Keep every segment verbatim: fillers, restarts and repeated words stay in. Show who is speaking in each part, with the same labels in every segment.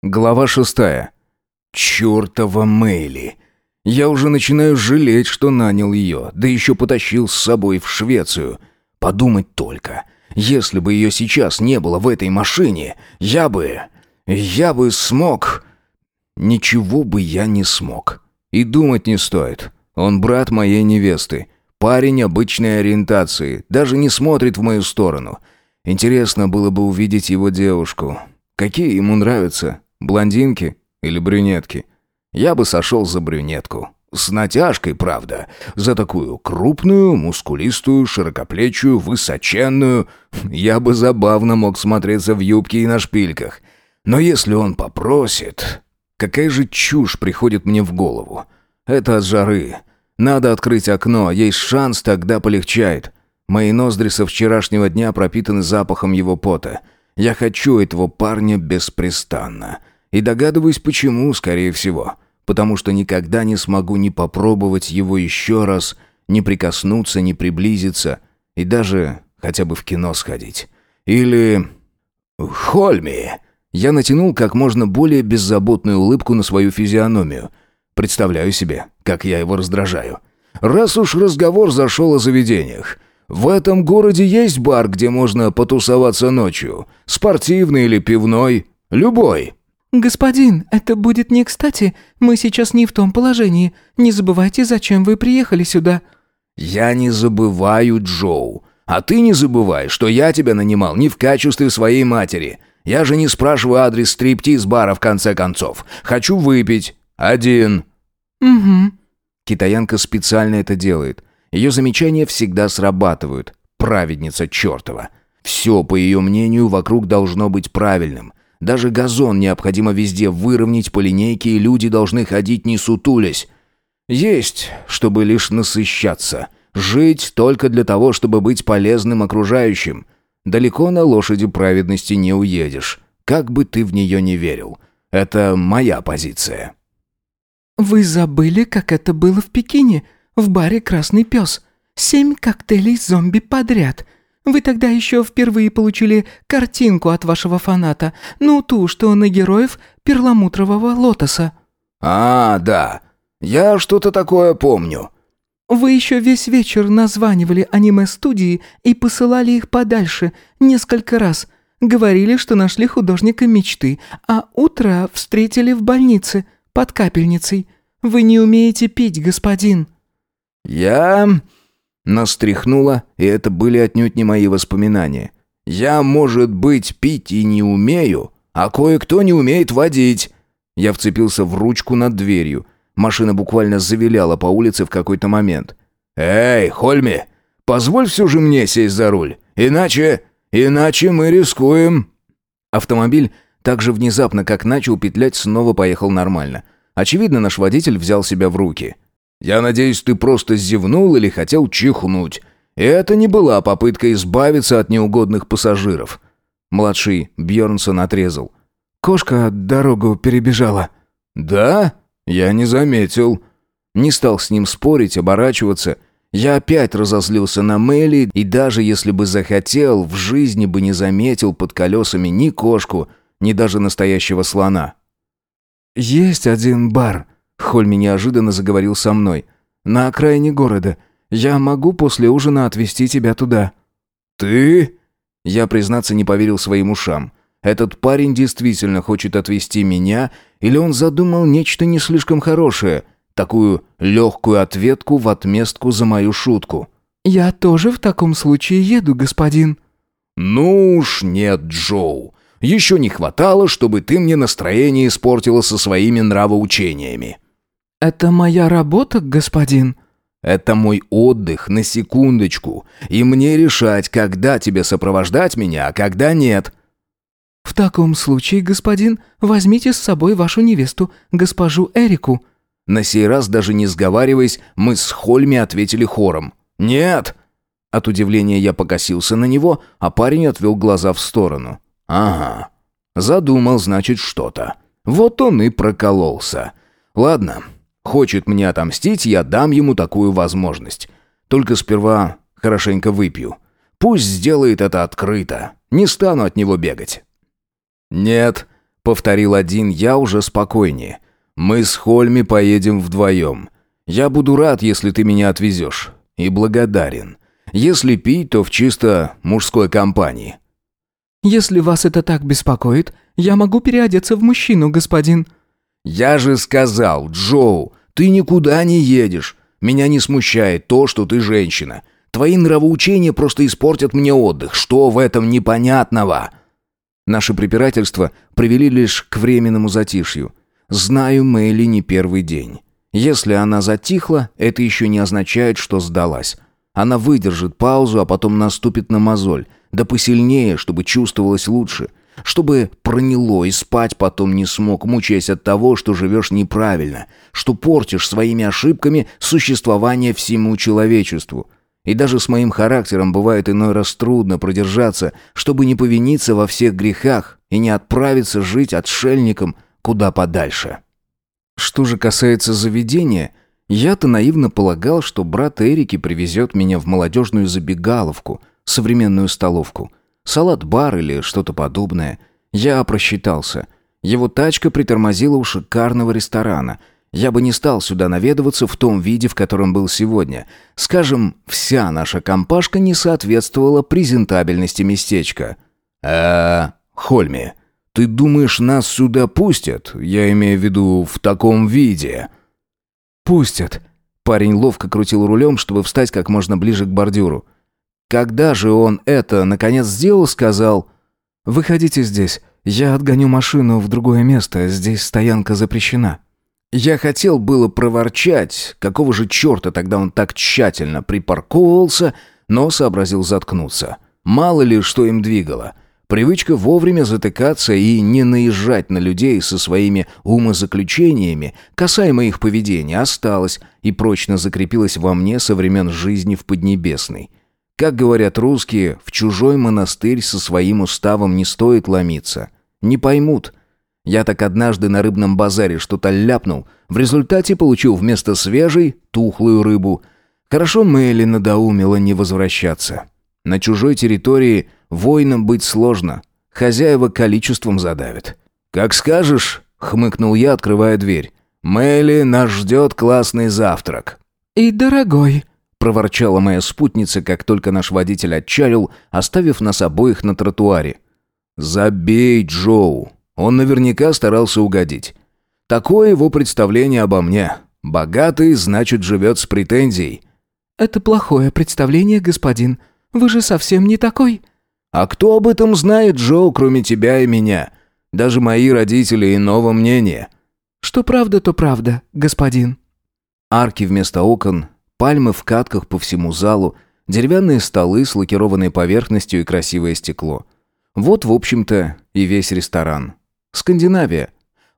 Speaker 1: Глава шестая. Чёртова Мэйли. Я уже начинаю жалеть, что нанял ее, да еще потащил с собой в Швецию. Подумать только, если бы ее сейчас не было в этой машине, я бы... я бы смог... Ничего бы я не смог. И думать не стоит. Он брат моей невесты. Парень обычной ориентации, даже не смотрит в мою сторону. Интересно было бы увидеть его девушку. Какие ему нравятся? Блондинки или брюнетки? Я бы сошел за брюнетку. С натяжкой, правда. За такую крупную, мускулистую, широкоплечую, высоченную. Я бы забавно мог смотреться в юбке и на шпильках. Но если он попросит... Какая же чушь приходит мне в голову. Это от жары. Надо открыть окно, есть шанс, тогда полегчает. Мои ноздри со вчерашнего дня пропитаны запахом его пота. Я хочу этого парня беспрестанно. И догадываюсь, почему, скорее всего. Потому что никогда не смогу ни попробовать его еще раз, ни прикоснуться, ни приблизиться, и даже хотя бы в кино сходить. Или... Хольми! Я натянул как можно более беззаботную улыбку на свою физиономию. Представляю себе, как я его раздражаю. Раз уж разговор зашел о заведениях. В этом городе есть бар, где можно потусоваться ночью? Спортивный или пивной? Любой.
Speaker 2: «Господин, это будет не кстати. Мы сейчас не в том положении. Не забывайте, зачем вы приехали сюда».
Speaker 1: «Я не забываю, Джоу. А ты не забывай, что я тебя нанимал не в качестве своей матери. Я же не спрашиваю адрес стриптиз-бара в конце концов. Хочу выпить. Один».
Speaker 2: «Угу».
Speaker 1: Китаянка специально это делает. Ее замечания всегда срабатывают. Праведница чертова. Все, по ее мнению, вокруг должно быть правильным. Даже газон необходимо везде выровнять по линейке, и люди должны ходить не сутулясь. Есть, чтобы лишь насыщаться. Жить только для того, чтобы быть полезным окружающим. Далеко на лошади праведности не уедешь. Как бы ты в нее не верил. Это моя позиция.
Speaker 2: «Вы забыли, как это было в Пекине, в баре «Красный пес». Семь коктейлей зомби подряд. Вы тогда еще впервые получили картинку от вашего фаната, ну ту, что на героев перламутрового лотоса».
Speaker 1: «А, да. Я что-то такое помню».
Speaker 2: «Вы еще весь вечер названивали аниме-студии и посылали их подальше несколько раз. Говорили, что нашли художника мечты, а утро встретили в больнице под капельницей. Вы не умеете пить, господин».
Speaker 1: «Я...» Нас тряхнуло, и это были отнюдь не мои воспоминания. «Я, может быть, пить и не умею, а кое-кто не умеет водить». Я вцепился в ручку над дверью. Машина буквально завиляла по улице в какой-то момент. «Эй, Хольми, позволь все же мне сесть за руль, иначе... иначе мы рискуем». Автомобиль так же внезапно, как начал петлять, снова поехал нормально. Очевидно, наш водитель взял себя в руки. «Я надеюсь, ты просто зевнул или хотел чихнуть. И это не была попытка избавиться от неугодных пассажиров». Младший Бьернсон отрезал.
Speaker 2: «Кошка дорогу перебежала».
Speaker 1: «Да? Я не заметил». Не стал с ним спорить, оборачиваться. Я опять разозлился на Мэйли, и даже если бы захотел, в жизни бы не заметил под колесами ни кошку, ни даже настоящего слона.
Speaker 2: «Есть один бар», — Хольми неожиданно заговорил со мной. «На окраине города. Я могу после ужина отвезти тебя туда».
Speaker 1: «Ты?» Я, признаться, не поверил своим ушам. Этот парень действительно хочет отвезти меня, или он задумал нечто не слишком хорошее, такую легкую ответку в отместку за мою шутку.
Speaker 2: «Я тоже в таком случае еду, господин».
Speaker 1: «Ну уж нет, Джоу. Еще не хватало, чтобы ты мне настроение испортила со своими нравоучениями».
Speaker 2: «Это моя работа, господин».
Speaker 1: «Это мой отдых, на секундочку, и мне решать, когда тебе сопровождать меня, а когда нет».
Speaker 2: «В таком случае, господин, возьмите с собой вашу невесту, госпожу Эрику».
Speaker 1: На сей раз, даже не сговариваясь, мы с Хольми ответили хором. «Нет!» От удивления я покосился на него, а парень отвел глаза в сторону. «Ага. Задумал, значит, что-то. Вот он и прокололся. Ладно, хочет мне отомстить, я дам ему такую возможность. Только сперва хорошенько выпью. Пусть сделает это открыто. Не стану от него бегать». «Нет, Повторил один я уже спокойнее. «Мы с Хольми поедем вдвоем. Я буду рад, если ты меня отвезешь. И благодарен. Если пить, то в чисто мужской компании».
Speaker 2: «Если вас это так беспокоит, я могу переодеться в мужчину, господин».
Speaker 1: «Я же сказал, Джоу, ты никуда не едешь. Меня не смущает то, что ты женщина. Твои нравоучения просто испортят мне отдых. Что в этом непонятного?» Наши препирательства привели лишь к временному затишью. Знаю Мэйли не первый день. Если она затихла, это еще не означает, что сдалась. Она выдержит паузу, а потом наступит на мозоль. Да посильнее, чтобы чувствовалось лучше. Чтобы проняло и спать потом не смог, мучаясь от того, что живешь неправильно. Что портишь своими ошибками существование всему человечеству. И даже с моим характером бывает иной раз трудно продержаться, чтобы не повиниться во всех грехах и не отправиться жить отшельником куда подальше. Что же касается заведения, я-то наивно полагал, что брат Эрики привезет меня в молодежную забегаловку, современную столовку, салат-бар или что-то подобное. Я просчитался. Его тачка притормозила у шикарного ресторана. Я бы не стал сюда наведываться в том виде, в котором был сегодня. Скажем, вся наша компашка не соответствовала презентабельности местечка. «А, Хольми, ты думаешь, нас сюда пустят? Я имею в виду в таком виде». «Пустят». Парень ловко крутил рулем, чтобы встать как можно ближе к бордюру. Когда же он это, наконец, сделал, сказал: «Выходите здесь, я отгоню машину в другое место, здесь стоянка запрещена». Я хотел было проворчать, какого же черта тогда он так тщательно припарковывался, но сообразил заткнуться. Мало ли, что им двигало. Привычка вовремя затыкаться и не наезжать на людей со своими умозаключениями, касаемо их поведения, осталась и прочно закрепилась во мне со времен жизни в Поднебесной. Как говорят русские, в чужой монастырь со своим уставом не стоит ломиться. Не поймут. Я так однажды на рыбном базаре что-то ляпнул, в результате получил вместо свежей тухлую рыбу. Хорошо Мэйли надоумила не возвращаться. На чужой территории воинам быть сложно, хозяева количеством задавят. «Как скажешь», — хмыкнул я, открывая дверь. «Мэйли, нас ждет классный завтрак».
Speaker 2: «И дорогой»,
Speaker 1: — проворчала моя спутница, как только наш водитель отчалил, оставив нас обоих на тротуаре. «Забей, Джоу. Он наверняка старался угодить. Такое его представление обо мне. Богатый, значит, живет с претензией».
Speaker 2: «Это плохое представление, господин. Вы же совсем не такой».
Speaker 1: «А кто об этом знает, Джоу, кроме тебя и меня? Даже мои родители иного мнения».
Speaker 2: «Что правда, то правда, господин».
Speaker 1: Арки вместо окон, пальмы в катках по всему залу, деревянные столы с лакированной поверхностью и красивое стекло. Вот, в общем-то, и весь ресторан. Скандинавия.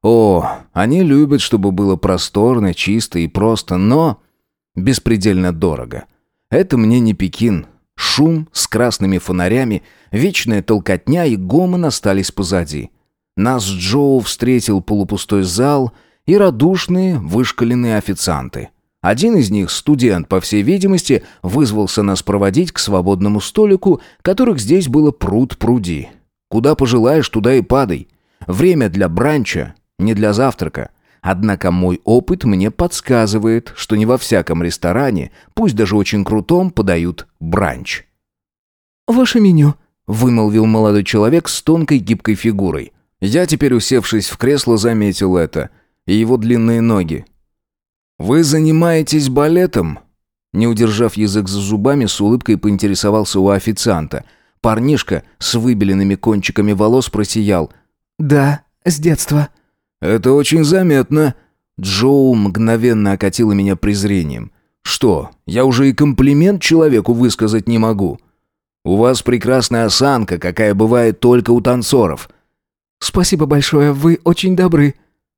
Speaker 1: О, они любят, чтобы было просторно, чисто и просто, но беспредельно дорого. Это мне не Пекин. Шум с красными фонарями, вечная толкотня и гомон остались позади. Нас с Джоу встретил полупустой зал и радушные, вышкаленные официанты. Один из них, студент, по всей видимости, вызвался нас проводить к свободному столику, которых здесь было пруд-пруди. Куда пожелаешь, туда и падай. Время для бранча, не для завтрака. Однако мой опыт мне подсказывает, что не во всяком ресторане, пусть даже очень крутом, подают бранч.
Speaker 2: «Ваше меню»,
Speaker 1: — вымолвил молодой человек с тонкой гибкой фигурой. Я теперь, усевшись в кресло, заметил это. И его длинные ноги. «Вы занимаетесь балетом?» Не удержав язык за зубами, с улыбкой поинтересовался у официанта. Парнишка с выбеленными кончиками волос просиял.
Speaker 2: «Да, с детства».
Speaker 1: «Это очень заметно». Джоу мгновенно окатила меня презрением. «Что, я уже и комплимент человеку высказать не могу? У вас прекрасная осанка, какая бывает только у танцоров».
Speaker 2: «Спасибо большое, вы очень добры».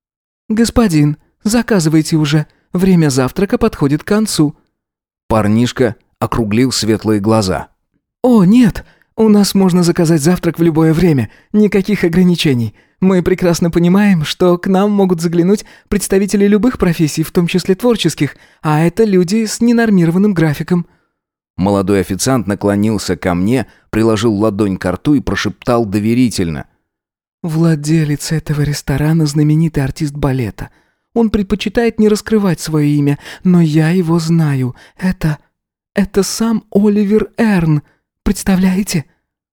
Speaker 2: «Господин, заказывайте уже, время завтрака подходит к концу».
Speaker 1: Парнишка округлил светлые глаза.
Speaker 2: «О, нет, у нас можно заказать завтрак в любое время, никаких ограничений. Мы прекрасно понимаем, что к нам могут заглянуть представители любых профессий, в том числе творческих, а это люди с ненормированным графиком».
Speaker 1: Молодой официант наклонился ко мне, приложил ладонь к рту и прошептал доверительно.
Speaker 2: Владелец этого ресторана – знаменитый артист балета. Он предпочитает не раскрывать свое имя, но я его знаю. Это... это сам Оливер Эрн. Представляете?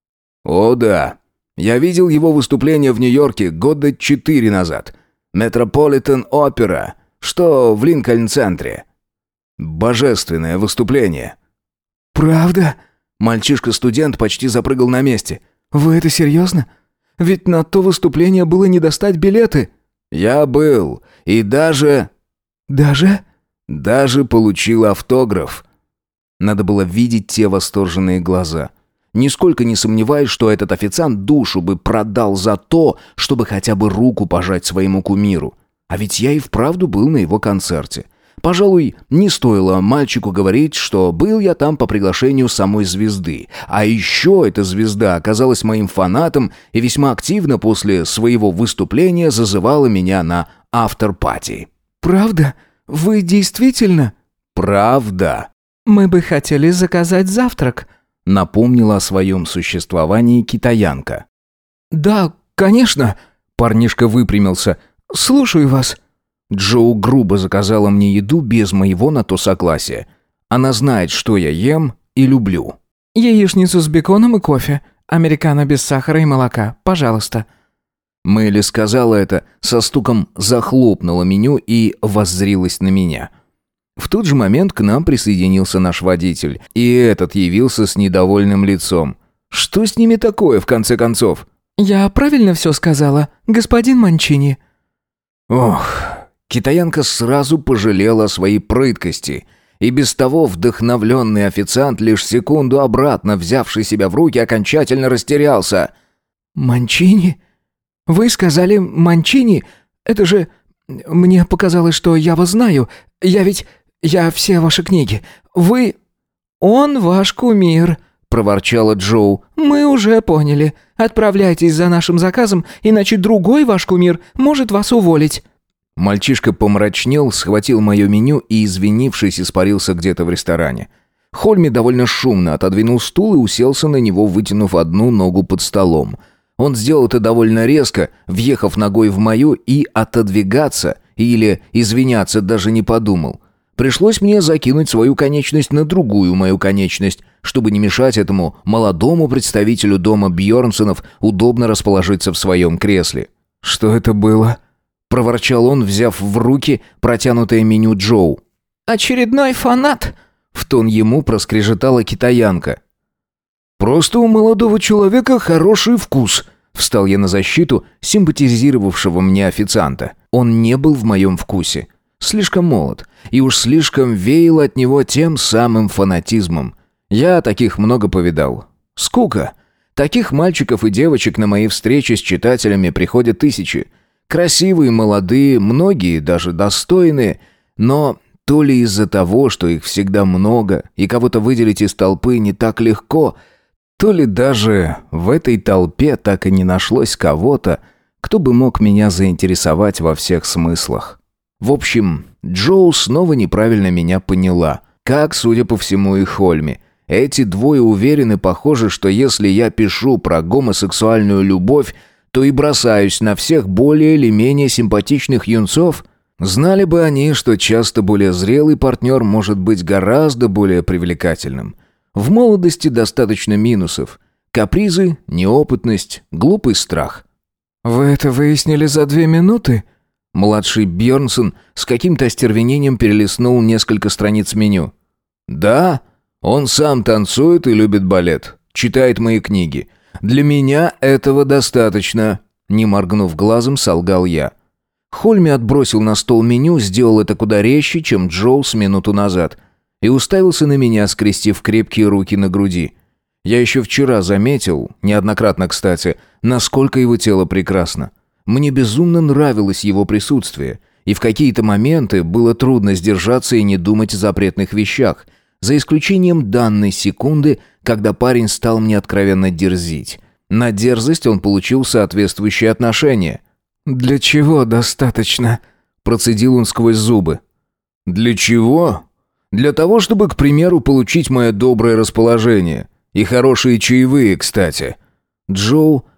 Speaker 1: О да. Я видел его выступление в Нью-Йорке года четыре назад. Метрополитен Опера, что в Линкольн-центре. Божественное выступление.
Speaker 2: Правда?
Speaker 1: Мальчишка-студент почти запрыгал на месте.
Speaker 2: Вы это серьезно? Ведь на то выступление было не достать билеты.
Speaker 1: Я был. И даже...
Speaker 2: Даже?
Speaker 1: Даже получил автограф. Надо было видеть те восторженные глаза. Нисколько не сомневаюсь, что этот официант душу бы продал за то, чтобы хотя бы руку пожать своему кумиру. А ведь я и вправду был на его концерте. Пожалуй, не стоило мальчику говорить, что был я там по приглашению самой звезды. А еще эта звезда оказалась моим фанатом и весьма активно после своего выступления зазывала меня на афтер-пати.
Speaker 2: «Правда? Вы действительно?»
Speaker 1: «Правда».
Speaker 2: «Мы бы хотели заказать завтрак», —
Speaker 1: напомнила о своем существовании китаянка.
Speaker 2: «Да, конечно», — парнишка выпрямился. «Слушаю вас».
Speaker 1: Джоу грубо заказала мне еду без моего на то согласия. Она знает, что я ем и люблю.
Speaker 2: «Яичницу с беконом и кофе. Американо без сахара и молока. Пожалуйста».
Speaker 1: Мэйли сказала это, со стуком захлопнула меню и воззрилась на меня. В тот же момент к нам присоединился наш водитель, и этот явился с недовольным лицом. Что с ними такое, в конце концов?
Speaker 2: «Я правильно все сказала, господин Манчини?»
Speaker 1: Ох, китаянка сразу пожалела о своей прыткости, и без того вдохновленный официант, лишь секунду обратно взявший себя в руки, окончательно растерялся.
Speaker 2: «Манчини? Вы сказали Манчини? Это же... Мне показалось, что я вас знаю. Я ведь... Я все ваши книги. Вы... Он ваш кумир», — проворчала Джоу. «Мы уже поняли. Отправляйтесь за нашим заказом, иначе другой ваш кумир может вас уволить».
Speaker 1: Мальчишка помрачнел, схватил мое меню и, извинившись, испарился где-то в ресторане. Хольми довольно шумно отодвинул стул и уселся на него, вытянув одну ногу под столом. Он сделал это довольно резко, въехав ногой в мою, и отодвигаться или извиняться даже не подумал. Пришлось мне закинуть свою конечность на другую мою конечность, чтобы не мешать этому молодому представителю дома Бьернсонов удобно расположиться в своем кресле. «Что это было?» — проворчал он, взяв в руки протянутое меню Джоу.
Speaker 2: «Очередной фанат!» — в тон ему проскрежетала китаянка.
Speaker 1: «Просто у молодого человека хороший вкус», — встал я на защиту симпатизировавшего мне официанта. Он не был в моем вкусе. Слишком молод, и уж слишком веял от него тем самым фанатизмом. Я таких много повидал. Скука. Таких мальчиков и девочек на мои встречи с читателями приходят тысячи. Красивые, молодые, многие даже достойные, но то ли из-за того, что их всегда много, и кого-то выделить из толпы не так легко, то ли даже в этой толпе так и не нашлось кого-то, кто бы мог меня заинтересовать во всех смыслах. В общем, Джоу снова неправильно меня поняла, как, судя по всему, и Хольми. Эти двое уверены, похоже, что если я пишу про гомосексуальную любовь, то и бросаюсь на всех более или менее симпатичных юнцов. Знали бы они, что часто более зрелый партнер может быть гораздо более привлекательным. В молодости достаточно минусов. Капризы, неопытность, глупый страх.
Speaker 2: «Вы это выяснили за две минуты?»
Speaker 1: Младший Бьернсон с каким-то остервенением перелистнул несколько страниц меню. «Да, он сам танцует и любит балет, читает мои книги. Для меня этого достаточно», — не моргнув глазом, солгал я. Хольми отбросил на стол меню, сделал это куда резче, чем Джоу с минуту назад, и уставился на меня, скрестив крепкие руки на груди. Я еще вчера заметил, неоднократно, кстати, насколько его тело прекрасно. Мне безумно нравилось его присутствие, и в какие-то моменты было трудно сдержаться и не думать о запретных вещах, за исключением данной секунды, когда парень стал мне откровенно дерзить. На дерзость он получил соответствующее отношение.
Speaker 2: «Для чего достаточно?» – процедил он сквозь зубы.
Speaker 1: «Для чего? Для того, чтобы, к примеру, получить мое доброе расположение. И хорошие чаевые, кстати». Джоу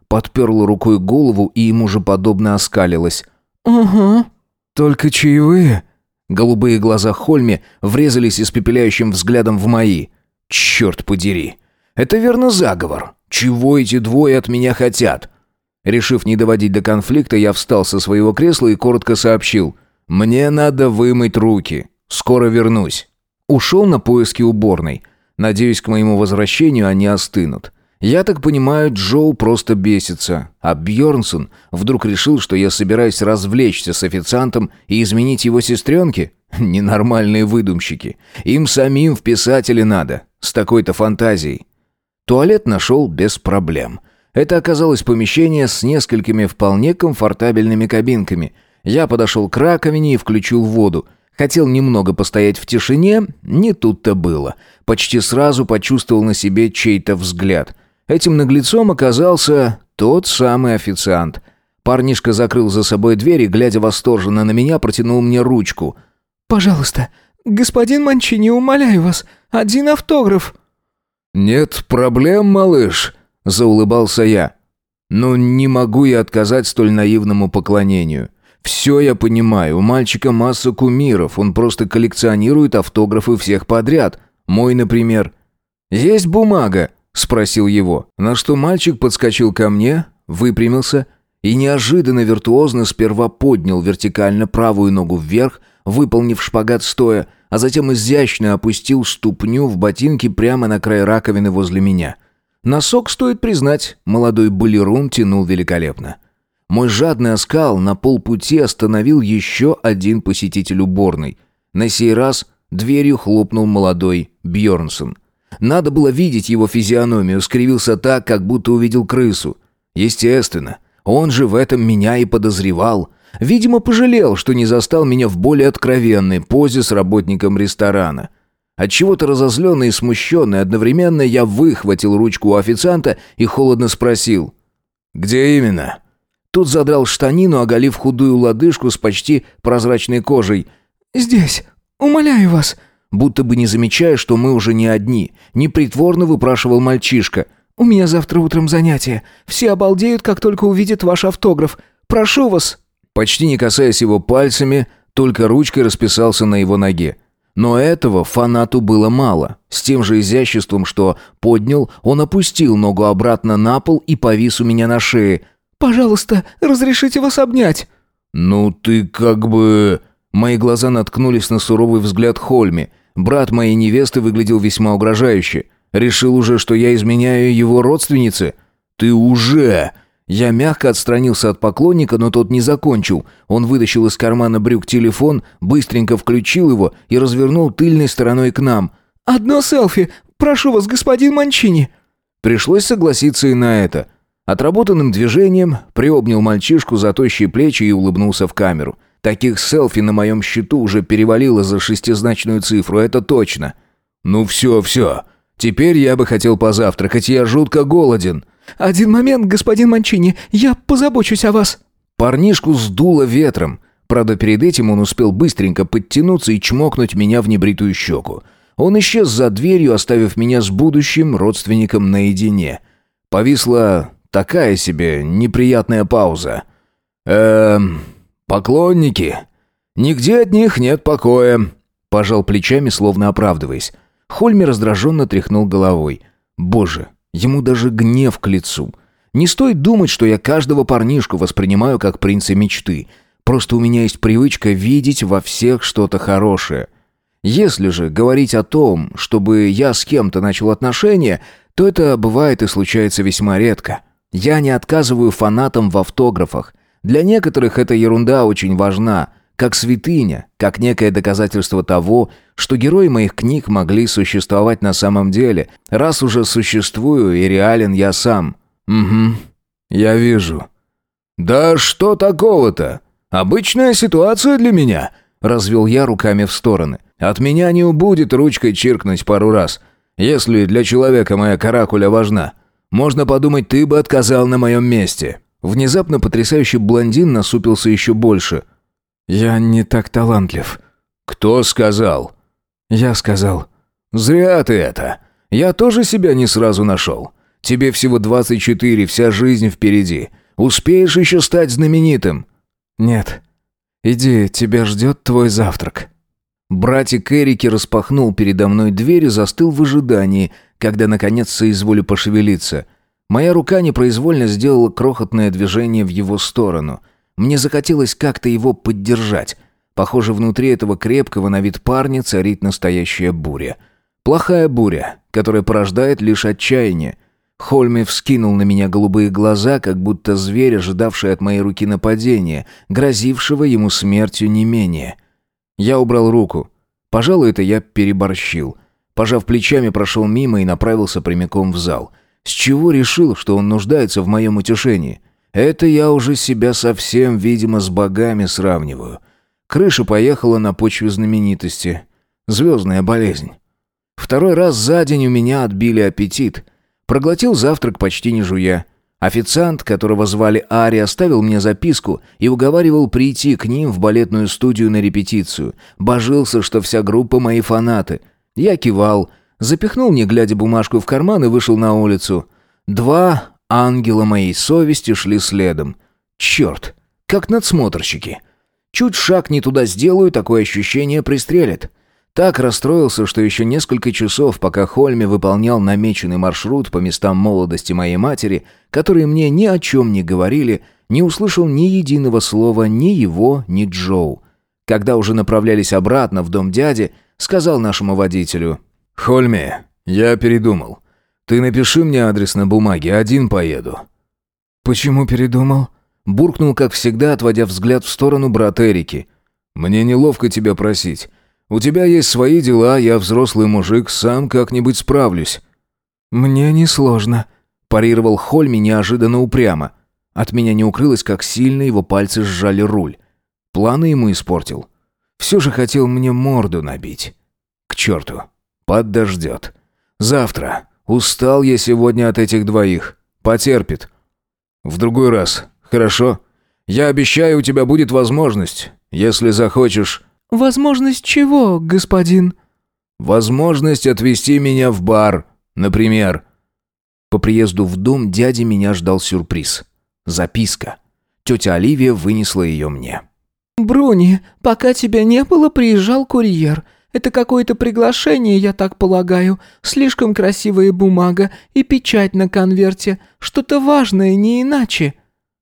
Speaker 1: подперла рукой голову и ему же подобно оскалилась.
Speaker 2: «Ага».
Speaker 1: «Только чаевые?» Голубые глаза Хольми врезались испепеляющим взглядом в мои. «Черт подери! Это верно заговор! Чего эти двое от меня хотят?» Решив не доводить до конфликта, я встал со своего кресла и коротко сообщил: «Мне надо вымыть руки. Скоро вернусь». Ушел на поиски уборной. Надеюсь, к моему возвращению они остынут. Я так понимаю, Джоу просто бесится, а Бьернсон вдруг решил, что я собираюсь развлечься с официантом и изменить его сестренке? Ненормальные выдумщики. Им самим в писатели надо, с такой-то фантазией. Туалет нашел без проблем. Это оказалось помещение с несколькими вполне комфортабельными кабинками. Я подошел к раковине и включил воду. Хотел немного постоять в тишине, не тут-то было. Почти сразу почувствовал на себе чей-то взгляд. Этим наглецом оказался тот самый официант. Парнишка закрыл за собой дверь и, глядя восторженно на меня, протянул мне ручку.
Speaker 2: «Пожалуйста, господин Манчини, умоляю вас, один автограф».
Speaker 1: «Нет проблем, малыш», — заулыбался я. «Но не могу я отказать столь наивному поклонению. Все я понимаю, у мальчика масса кумиров, он просто коллекционирует автографы всех подряд. Мой, например». «Есть бумага?» — спросил его. На что мальчик подскочил ко мне, выпрямился и неожиданно виртуозно сперва поднял вертикально правую ногу вверх, выполнив шпагат стоя, а затем изящно опустил ступню в ботинке прямо на край раковины возле меня. Носок, стоит признать, молодой балерун тянул великолепно. Мой жадный оскал на полпути остановил еще один посетитель уборной. На сей раз дверью хлопнул молодой Бьернсон. Надо было видеть его физиономию, скривился так, как будто увидел крысу. Естественно, он же в этом меня и подозревал. Видимо, пожалел, что не застал меня в более откровенной позе с работником ресторана. Отчего-то разозленный и смущенный одновременно я выхватил ручку у официанта и холодно спросил: «Где именно?» Тот задрал штанину, оголив худую лодыжку с почти прозрачной кожей.
Speaker 2: «Здесь, умоляю вас»,
Speaker 1: будто бы не замечая, что мы уже не одни, непритворно выпрашивал мальчишка.
Speaker 2: «У меня завтра утром занятие. Все обалдеют, как только увидят ваш автограф. Прошу вас».
Speaker 1: Почти не касаясь его пальцами, только ручкой расписался на его ноге. Но этого фанату было мало. С тем же изяществом, что поднял, он опустил ногу обратно на пол и повис у меня на шее.
Speaker 2: «Пожалуйста, разрешите вас обнять».
Speaker 1: «Ну ты как бы...» Мои глаза наткнулись на суровый взгляд Хольми. Брат моей невесты выглядел весьма угрожающе. Решил уже, что я изменяю его родственнице? «Ты уже...» Я мягко отстранился от поклонника, но тот не закончил. Он вытащил из кармана брюк телефон, быстренько включил его и развернул тыльной стороной к нам.
Speaker 2: «Одно селфи. Прошу вас, господин Манчини».
Speaker 1: Пришлось согласиться и на это. Отработанным движением приобнял мальчишку за тощие плечи и улыбнулся в камеру. Таких селфи на моем счету уже перевалило за шестизначную цифру, это точно. «Ну все, все. Теперь я бы хотел позавтракать, я жутко голоден».
Speaker 2: «Один момент, господин Манчини, я позабочусь о вас».
Speaker 1: Парнишку сдуло ветром. Правда, перед этим он успел быстренько подтянуться и чмокнуть меня в небритую щеку. Он исчез за дверью, оставив меня с будущим родственником наедине. Повисла такая себе неприятная пауза. «Эм... поклонники? Нигде от них нет покоя», — пожал плечами, словно оправдываясь. Хольми раздраженно тряхнул головой. «Боже, ему даже гнев к лицу. Не стоит думать, что я каждого парнишку воспринимаю как принца мечты. Просто у меня есть привычка видеть во всех что-то хорошее. Если же говорить о том, чтобы я с кем-то начал отношения, то это бывает и случается весьма редко. Я не отказываю фанатам в автографах. Для некоторых эта ерунда очень важна, как святыня, как некое доказательство того, что герои моих книг могли существовать на самом деле, раз уже существую и реален я сам. Угу, я вижу. Да что такого-то? Обычная ситуация для меня, развел я руками в стороны. От меня не убудет ручкой чиркнуть пару раз, если для человека моя каракуля важна. Можно подумать, ты бы отказал на моем месте. Внезапно потрясающий блондин насупился еще больше. «Я не так талантлив». «Кто сказал?» «Я сказал». «Зря ты это. Я тоже себя не сразу нашел. Тебе всего двадцать четыре, вся жизнь впереди. Успеешь еще стать знаменитым?»
Speaker 2: «Нет. Иди, тебя ждет твой завтрак».
Speaker 1: Братик Эрики распахнул передо мной дверь и застыл в ожидании, когда наконец соизволю пошевелиться. Моя рука непроизвольно сделала крохотное движение в его сторону. Мне захотелось как-то его поддержать. Похоже, внутри этого крепкого на вид парня царит настоящая буря. Плохая буря, которая порождает лишь отчаяние. Хольми вскинул на меня голубые глаза, как будто зверь, ожидавший от моей руки нападения, грозившего ему смертью не менее. Я убрал руку. Пожалуй, это я переборщил. Пожав плечами, прошел мимо и направился прямиком в зал. С чего решил, что он нуждается в моем утешении? Это я уже себя совсем, видимо, с богами сравниваю. Крыша поехала на почве знаменитости. Звездная болезнь. Второй раз за день у меня отбили аппетит. Проглотил завтрак почти не жуя. Официант, которого звали Ари, оставил мне записку и уговаривал прийти к ним в балетную студию на репетицию. Божился, что вся группа мои фанаты. Я кивал, запихнул, не глядя, бумажку в карман и вышел на улицу. Два ангела моей совести шли следом. Черт, как надсмотрщики. Чуть шаг не туда сделаю, такое ощущение пристрелят. Так расстроился, что еще несколько часов, пока Хольми выполнял намеченный маршрут по местам молодости моей матери, которые мне ни о чем не говорили, не услышал ни единого слова ни его, ни Джоу. Когда уже направлялись обратно в дом дяди, сказал нашему водителю: «Хольми, я передумал. Ты напиши мне адрес на бумаге, один поеду».
Speaker 2: «Почему передумал?»
Speaker 1: Буркнул, как всегда, отводя взгляд в сторону брата Эрики. «Мне неловко тебя просить. У тебя есть свои дела, я взрослый мужик, сам как-нибудь справлюсь».
Speaker 2: «Мне несложно», – парировал Хольми неожиданно упрямо. От меня не укрылось, как сильно его пальцы сжали руль. Планы ему испортил. Все же хотел мне морду набить.
Speaker 1: К черту. Подождет. Завтра. Устал я сегодня от этих двоих. Потерпит. В другой раз. Хорошо? Я обещаю, у тебя будет возможность. Если захочешь...
Speaker 2: «Возможность чего, господин?»
Speaker 1: «Возможность отвезти меня в бар, например».
Speaker 2: По приезду в дом дяди меня ждал сюрприз. Записка. Тетя Оливия вынесла ее мне. «Бруни, пока тебя не было, приезжал курьер. Это какое-то приглашение, я так полагаю. Слишком красивая бумага и печать на конверте. Что-то важное, не иначе».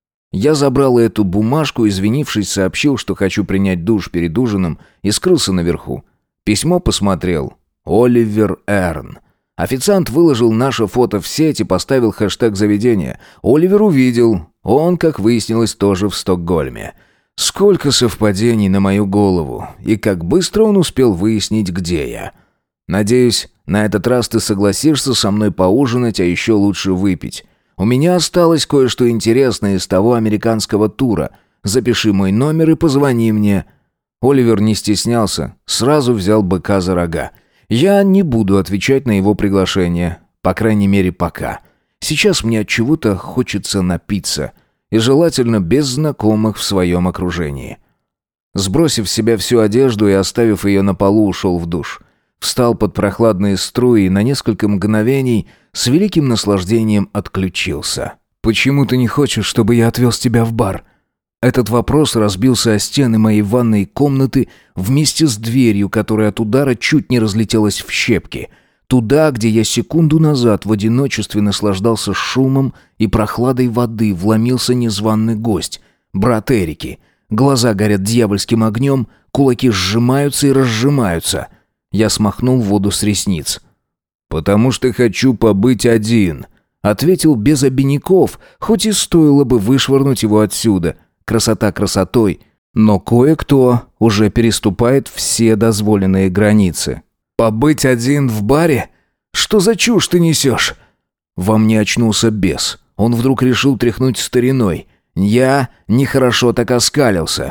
Speaker 1: Я забрал эту бумажку, извинившись, сообщил, что хочу принять душ перед ужином, и скрылся наверху. Письмо посмотрел. Оливер Эрн. Официант выложил наше фото в сеть и поставил хэштег заведения. Оливер увидел. Он, как выяснилось, тоже в Стокгольме. Сколько совпадений на мою голову. И как быстро он успел выяснить, где я. Надеюсь, на этот раз ты согласишься со мной поужинать, а еще лучше выпить. У меня осталось кое-что интересное из того американского тура. Запиши мой номер и позвони мне». Оливер не стеснялся, сразу взял быка за рога. Я не буду отвечать на его приглашение, по крайней мере, пока. Сейчас мне от чего-то хочется напиться, и желательно без знакомых в своем окружении. Сбросив с себя всю одежду и оставив ее на полу, ушел в душ. Встал под прохладные струи и на несколько мгновений с великим наслаждением отключился. «Почему ты не хочешь, чтобы я отвез тебя в бар?» Этот вопрос разбился о стены моей ванной комнаты вместе с дверью, которая от удара чуть не разлетелась в щепки. Туда, где я секунду назад в одиночестве наслаждался шумом и прохладой воды, вломился незваный гость, брат Эрики. Глаза горят дьявольским огнем, кулаки сжимаются и разжимаются. Я смахнул воду с ресниц. «Потому что хочу побыть один», — ответил без обиняков, хоть и стоило бы вышвырнуть его отсюда. Красота красотой, но кое-кто уже переступает все дозволенные границы. «Побыть один в баре? Что за чушь ты несешь?» Во мне очнулся бес. Он вдруг решил тряхнуть стариной. Я нехорошо так оскалился.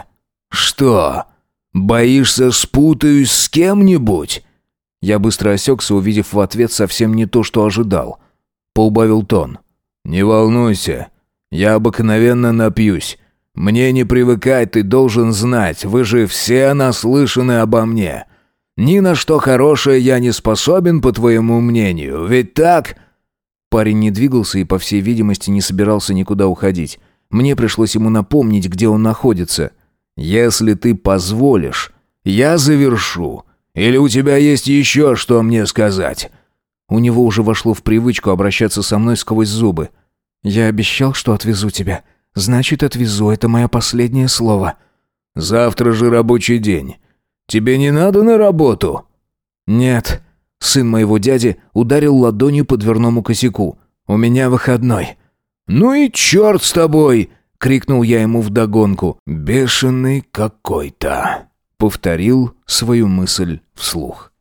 Speaker 1: «Что? Боишься, спутаюсь с кем-нибудь?» Я быстро осекся, увидев в ответ совсем не то, что ожидал. Поубавил тон. «Не волнуйся, я обыкновенно напьюсь. Мне не привыкать, ты должен знать, вы же все наслышаны обо мне. Ни на что хорошее я не способен, по твоему мнению, ведь так?» Парень не двигался и, по всей видимости, не собирался никуда уходить. Мне пришлось ему напомнить, где он находится. «Если ты позволишь, я завершу. Или у тебя есть еще что мне сказать?» У него уже вошло в привычку обращаться со мной сквозь зубы. «Я обещал, что отвезу тебя. Значит, отвезу. Это мое последнее слово». «Завтра же рабочий день. Тебе не надо на работу?» «Нет». Сын моего дяди ударил ладонью по дверному косяку. «У меня выходной». «Ну и черт с тобой!» — крикнул я ему вдогонку. «Бешеный какой-то!» — повторил свою мысль вслух.